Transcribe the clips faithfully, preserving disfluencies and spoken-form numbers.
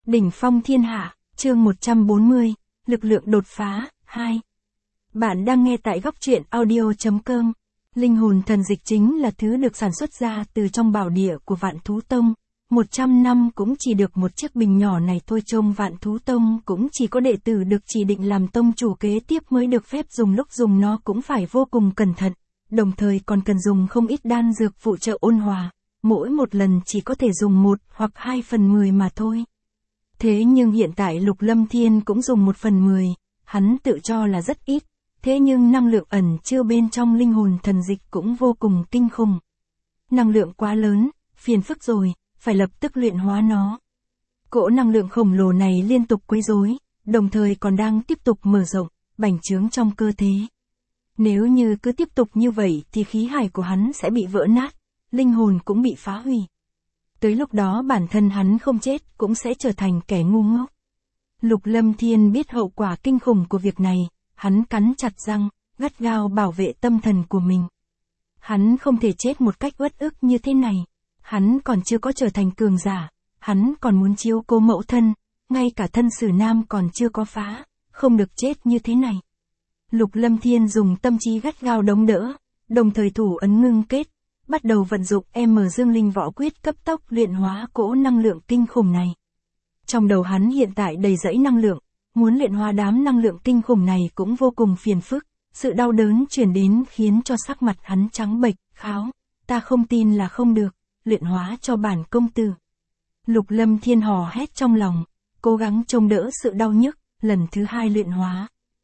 Đỉnh phong thiên hạ, chương một trăm bốn mươi, lực lượng đột phá, hai. Bạn đang nghe tại góc truyện audio.com. Linh hồn thần dịch chính là thứ được sản xuất ra từ trong bảo địa của Vạn Thú Tông. một trăm năm cũng chỉ được một chiếc bình nhỏ này thôi, trông Vạn Thú Tông cũng chỉ có đệ tử được chỉ định làm tông chủ kế tiếp mới được phép dùng, lúc dùng nó cũng phải vô cùng cẩn thận, đồng thời còn cần dùng không ít đan dược phụ trợ ôn hòa, mỗi một lần chỉ có thể dùng một hoặc hai phần mười mà thôi. Thế nhưng hiện tại Lục Lâm Thiên cũng dùng một phần mười, hắn tự cho là rất ít, thế nhưng năng lượng ẩn chứa bên trong linh hồn thần dịch cũng vô cùng kinh khủng. Năng lượng quá lớn, phiền phức rồi, phải lập tức luyện hóa nó. Cỗ năng lượng khổng lồ này liên tục quấy rối, đồng thời còn đang tiếp tục mở rộng, bành trướng trong cơ thể. Nếu như cứ tiếp tục như vậy thì khí hải của hắn sẽ bị vỡ nát, linh hồn cũng bị phá hủy. Tới lúc đó bản thân hắn không chết cũng sẽ trở thành kẻ ngu ngốc. Lục Lâm Thiên biết hậu quả kinh khủng của việc này, hắn cắn chặt răng, gắt gao bảo vệ tâm thần của mình. Hắn không thể chết một cách uất ức như thế này. Hắn còn chưa có trở thành cường giả, hắn còn muốn chiếu cố mẫu thân, ngay cả thân sử nam còn chưa có phá, không được chết như thế này. Lục Lâm Thiên dùng tâm trí gắt gao đống đỡ, đồng thời thủ ấn ngưng kết, bắt đầu vận dụng M Dương Linh Võ Quyết cấp tốc luyện hóa cỗ năng lượng kinh khủng này. Trong đầu hắn hiện tại đầy rẫy năng lượng, muốn luyện hóa đám năng lượng kinh khủng này cũng vô cùng phiền phức, sự đau đớn truyền đến khiến cho sắc mặt hắn trắng bệch, kháo, ta không tin là không được, luyện hóa cho bản công tử. Lục Lâm Thiên hò hét trong lòng, cố gắng chống đỡ sự đau nhức, lần thứ hai luyện hóa.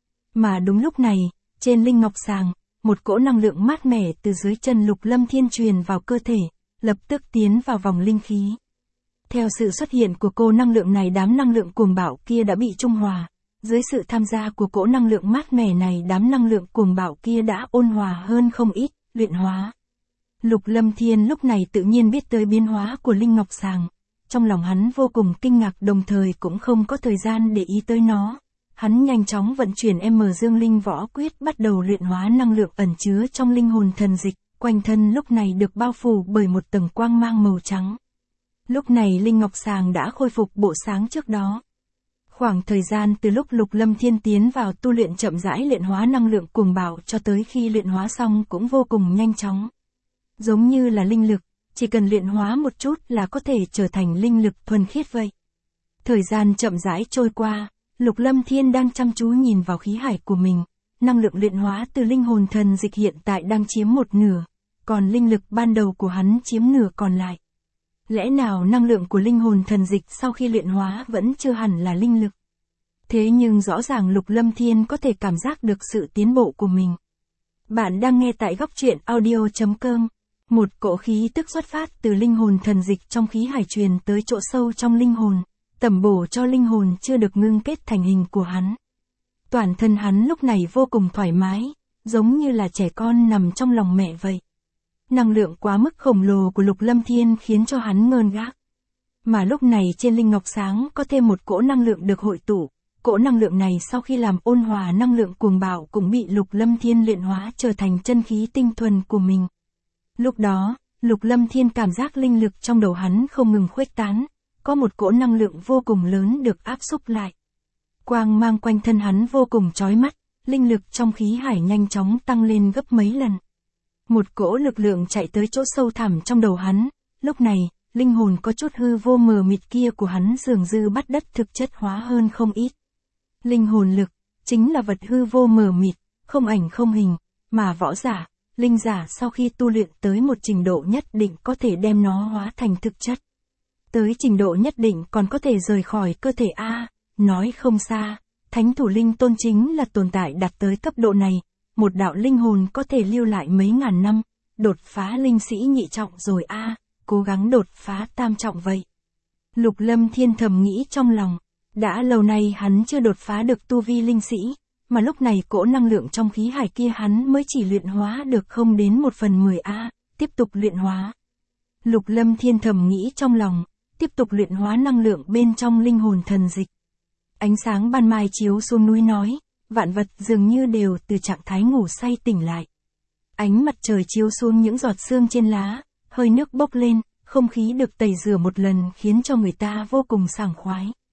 Mà đúng lúc này, trên linh ngọc sàng, một cỗ năng lượng mát mẻ từ dưới chân Lục Lâm Thiên truyền vào cơ thể, lập tức tiến vào vòng linh khí. Theo sự xuất hiện của cỗ năng lượng này, đám năng lượng cuồng bạo kia đã bị trung hòa. Dưới sự tham gia của cỗ năng lượng mát mẻ này, đám năng lượng cuồng bạo kia đã ôn hòa hơn không ít, luyện hóa. Lục Lâm Thiên lúc này tự nhiên biết tới biến hóa của linh ngọc sàng. Trong lòng hắn vô cùng kinh ngạc, đồng thời cũng không có thời gian để ý tới nó. Hắn nhanh chóng vận chuyển M Dương Linh Võ Quyết, bắt đầu luyện hóa năng lượng ẩn chứa trong linh hồn thần dịch, quanh thân lúc này được bao phủ bởi một tầng quang mang màu trắng. Lúc này linh ngọc sàng đã khôi phục bộ sáng trước đó. Khoảng thời gian từ lúc Lục Lâm Thiên tiến vào tu luyện chậm rãi luyện hóa năng lượng cuồng bạo cho tới khi luyện hóa xong cũng vô cùng nhanh chóng. Giống như là linh lực, chỉ cần luyện hóa một chút là có thể trở thành linh lực thuần khiết vậy. Thời gian chậm rãi trôi qua, Lục Lâm Thiên đang chăm chú nhìn vào khí hải của mình, năng lượng luyện hóa từ linh hồn thần dịch hiện tại đang chiếm một nửa, còn linh lực ban đầu của hắn chiếm nửa còn lại. Lẽ nào năng lượng của linh hồn thần dịch sau khi luyện hóa vẫn chưa hẳn là linh lực? Thế nhưng rõ ràng Lục Lâm Thiên có thể cảm giác được sự tiến bộ của mình. Bạn đang nghe tại góc truyện audio.com. Một cỗ khí tức xuất phát từ linh hồn thần dịch trong khí hải truyền tới chỗ sâu trong linh hồn, tẩm bổ cho linh hồn chưa được ngưng kết thành hình của hắn. Toàn thân hắn lúc này vô cùng thoải mái, giống như là trẻ con nằm trong lòng mẹ vậy. Năng lượng quá mức khổng lồ của Lục Lâm Thiên khiến cho hắn ngơ ngác. Mà lúc này trên linh ngọc sáng có thêm một cỗ năng lượng được hội tụ, cỗ năng lượng này sau khi làm ôn hòa năng lượng cuồng bạo cũng bị Lục Lâm Thiên luyện hóa trở thành chân khí tinh thuần của mình. Lúc đó, Lục Lâm Thiên cảm giác linh lực trong đầu hắn không ngừng khuếch tán, có một cỗ năng lượng vô cùng lớn được áp xúc lại. Quang mang quanh thân hắn vô cùng chói mắt, linh lực trong khí hải nhanh chóng tăng lên gấp mấy lần. Một cỗ lực lượng chạy tới chỗ sâu thẳm trong đầu hắn, lúc này, linh hồn có chút hư vô mờ mịt kia của hắn dường như bắt đất thực chất hóa hơn không ít. Linh hồn lực, chính là vật hư vô mờ mịt, không ảnh không hình, mà võ giả, linh giả sau khi tu luyện tới một trình độ nhất định có thể đem nó hóa thành thực chất. Tới trình độ nhất định còn có thể rời khỏi cơ thể A, nói không xa, Thánh Thủ Linh Tôn chính là tồn tại đạt tới cấp độ này, một đạo linh hồn có thể lưu lại mấy ngàn năm, đột phá linh sĩ nhị trọng rồi A, cố gắng đột phá tam trọng vậy. Lục Lâm Thiên thầm nghĩ trong lòng, đã lâu nay hắn chưa đột phá được tu vi linh sĩ. Mà lúc này cỗ năng lượng trong khí hải kia hắn mới chỉ luyện hóa được không đến một phần mười A, tiếp tục luyện hóa. Lục Lâm Thiên thầm nghĩ trong lòng, tiếp tục luyện hóa năng lượng bên trong linh hồn thần dịch. Ánh sáng ban mai chiếu xuống núi nói, vạn vật dường như đều từ trạng thái ngủ say tỉnh lại. Ánh mặt trời chiếu xuống những giọt sương trên lá, hơi nước bốc lên, không khí được tẩy rửa một lần khiến cho người ta vô cùng sảng khoái.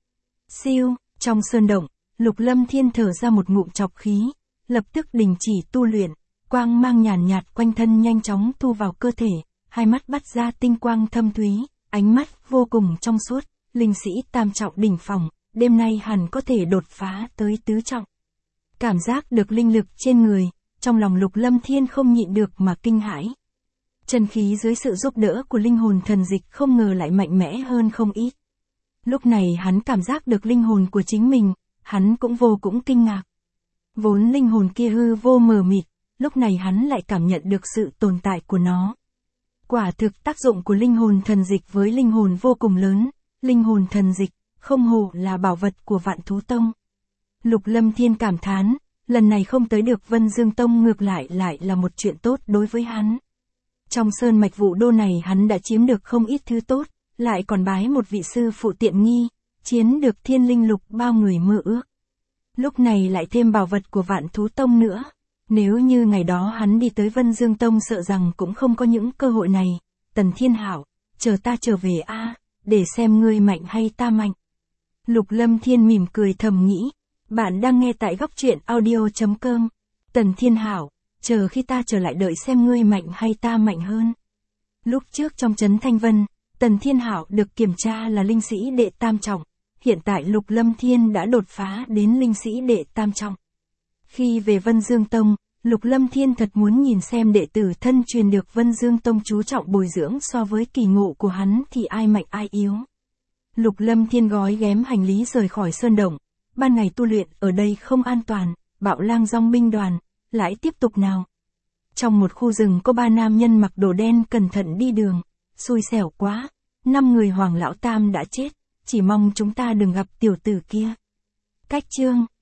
Siêu, trong sơn động, Lục Lâm Thiên thở ra một ngụm trọc khí, lập tức đình chỉ tu luyện, quang mang nhàn nhạt quanh thân nhanh chóng thu vào cơ thể, hai mắt bắt ra tinh quang thâm thúy, ánh mắt vô cùng trong suốt, linh sĩ tam trọng đỉnh phong, đêm nay hẳn có thể đột phá tới tứ trọng. Cảm giác được linh lực trên người, trong lòng Lục Lâm Thiên không nhịn được mà kinh hãi. Chân khí dưới sự giúp đỡ của linh hồn thần dịch không ngờ lại mạnh mẽ hơn không ít. Lúc này hắn cảm giác được linh hồn của chính mình, hắn cũng vô cũng kinh ngạc. Vốn linh hồn kia hư vô mờ mịt, lúc này hắn lại cảm nhận được sự tồn tại của nó. Quả thực tác dụng của linh hồn thần dịch với linh hồn vô cùng lớn, linh hồn thần dịch, không hổ là bảo vật của Vạn Thú Tông. Lục Lâm Thiên cảm thán, lần này không tới được Vân Dương Tông ngược lại lại là một chuyện tốt đối với hắn. Trong sơn mạch Vũ Đô này hắn đã chiếm được không ít thứ tốt, lại còn bái một vị sư phụ tiện nghi, chiến được thiên linh lục bao người mơ ước. Lúc này lại thêm bảo vật của Vạn Thú Tông nữa. Nếu như ngày đó hắn đi tới Vân Dương Tông sợ rằng cũng không có những cơ hội này. Tần Thiên Hảo, chờ ta trở về a, để xem ngươi mạnh hay ta mạnh. Lục Lâm Thiên mỉm cười thầm nghĩ. Bạn đang nghe tại góc truyện audio chấm com. Tần Thiên Hảo, chờ khi ta trở lại đợi xem ngươi mạnh hay ta mạnh hơn. Lúc trước trong trấn Thanh Vân, Tần Thiên Hảo được kiểm tra là linh sĩ đệ tam trọng. Hiện tại Lục Lâm Thiên đã đột phá đến linh sĩ đệ tam trọng. Khi về Vân Dương Tông, Lục Lâm Thiên thật muốn nhìn xem đệ tử thân truyền được Vân Dương Tông chú trọng bồi dưỡng so với kỳ ngộ của hắn thì ai mạnh ai yếu. Lục Lâm Thiên gói ghém hành lý rời khỏi sơn động. Ban ngày tu luyện ở đây không an toàn, bạo lang dòng binh đoàn, lại tiếp tục nào. Trong một khu rừng có ba nam nhân mặc đồ đen cẩn thận đi đường, xui xẻo quá, năm người Hoàng Lão Tam đã chết, chỉ mong chúng ta đừng gặp tiểu tử kia. Cách chương